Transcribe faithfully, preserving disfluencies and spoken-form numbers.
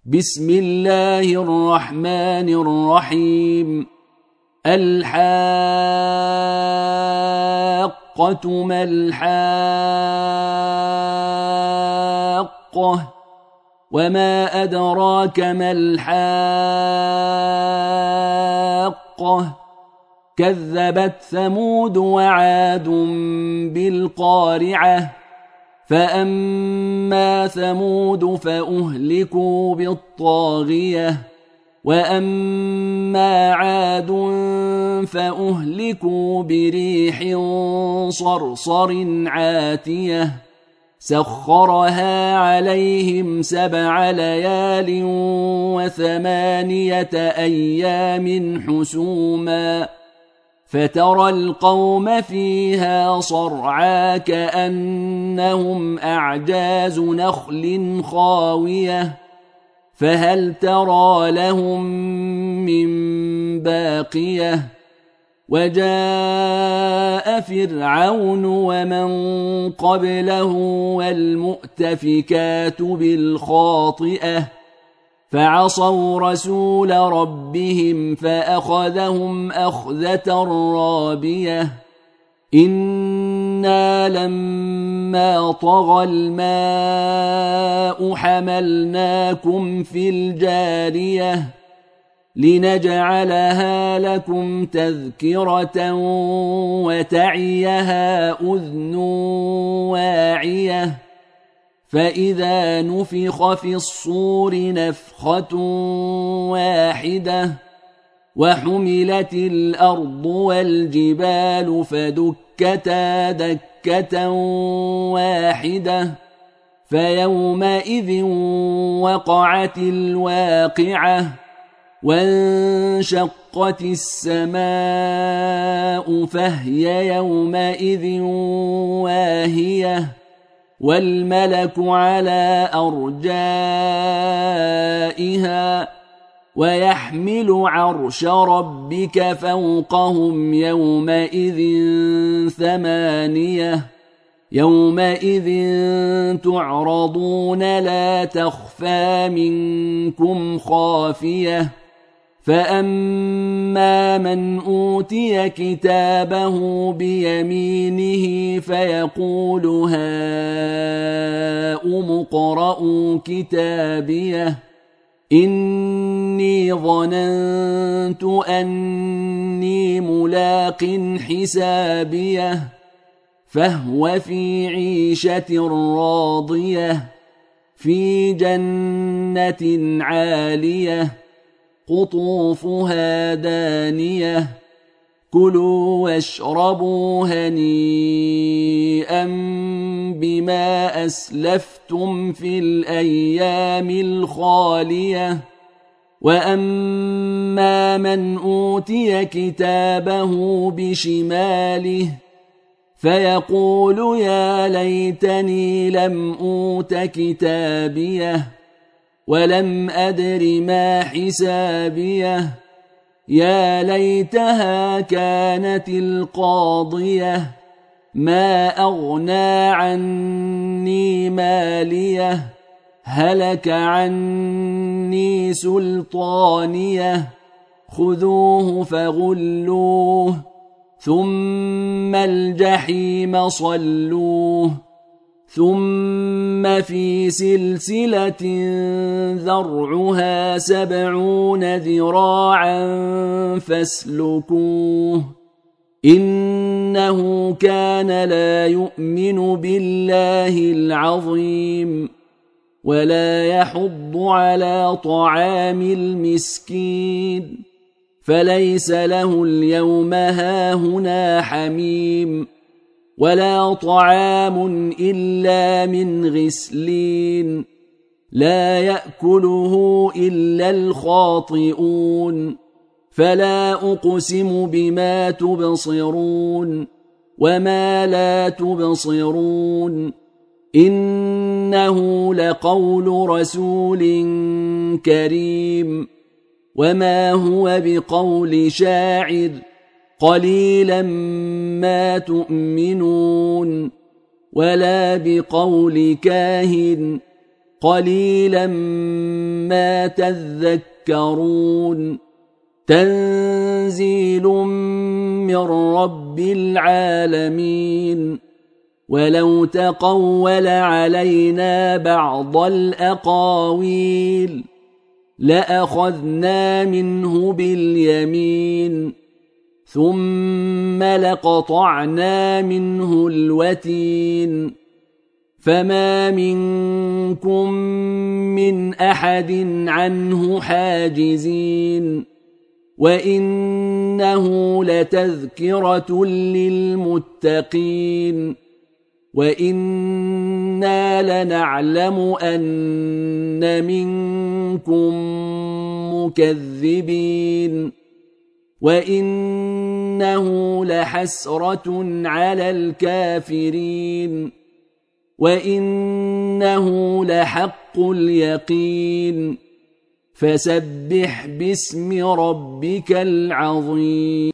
بسم الله الرحمن الرحيم. الحاقة ما الحاقة وما أدراك ما الحاقة كذبت ثمود وعاد بالقارعة فأما ثمود فأهلكوا بالطاغية وأما عاد فأهلكوا بريح صرصر عاتية سخرها عليهم سبع ليال وثمانية أيام حسوما فترى القوم فيها صرعا كأنهم أعجاز نخل خاوية فهل ترى لهم من باقية وجاء فرعون ومن قبله والمؤتفكات بالخاطئة فعصوا رسول ربهم فأخذهم أخذة رابية إنا لما طغى الماء حملناكم في الجارية لنجعلها لكم تذكرة وتعيها أذن واعية فإذا نفخ في الصور نفخة واحدة وحملت الأرض والجبال فدكتا دكة واحدة فيومئذ وقعت الواقعة وانشقت السماء فهي يومئذ واهية والملك على أرجائها ويحمل عرش ربك فوقهم يومئذ ثمانية يومئذ تعرضون لا تخفى منكم خافية فأما من أوتي كتابه بيمينه فيقول هاؤم اقرءوا كتابيه إني ظننت أني ملاق حسابيه فهو في عيشة راضية في جنة عالية قطوفها دانية كلوا واشربوا هنيئا بما أسلفتم في الأيام الخالية وأما من أوتي كتابه بشماله فيقول يا ليتني لم أوت كتابيه ولم أدر ما حسابيه يا ليتها كانت القاضية ما أغنى عني ماليه هلك عني سلطانيه خذوه فغلوه ثم الجحيم صلوه ثم في سلسلة ذرعها سبعون ذراعا فاسلكوه إنه كان لا يؤمن بالله العظيم ولا يحض على طعام المسكين فليس له اليوم هاهنا حميم ولا طعام إلا من غسلين لا يأكله إلا الخاطئون فلا أقسم بما تبصرون وما لا تبصرون إنه لقول رسول كريم وما هو بقول شاعر قليلا ما تؤمنون ولا بقول كاهن قليلا ما تذكرون تنزيل من رب العالمين ولو تقول علينا بعض الأقاويل لأخذنا منه باليمين ثم لقطعنا منه الوتين فما منكم من أحد عنه حاجزين وإنه لتذكرة للمتقين وإنا لنعلم أن منكم مكذبين وإنه لحسرة على الكافرين وإنه لحق اليقين فسبح باسم ربك العظيم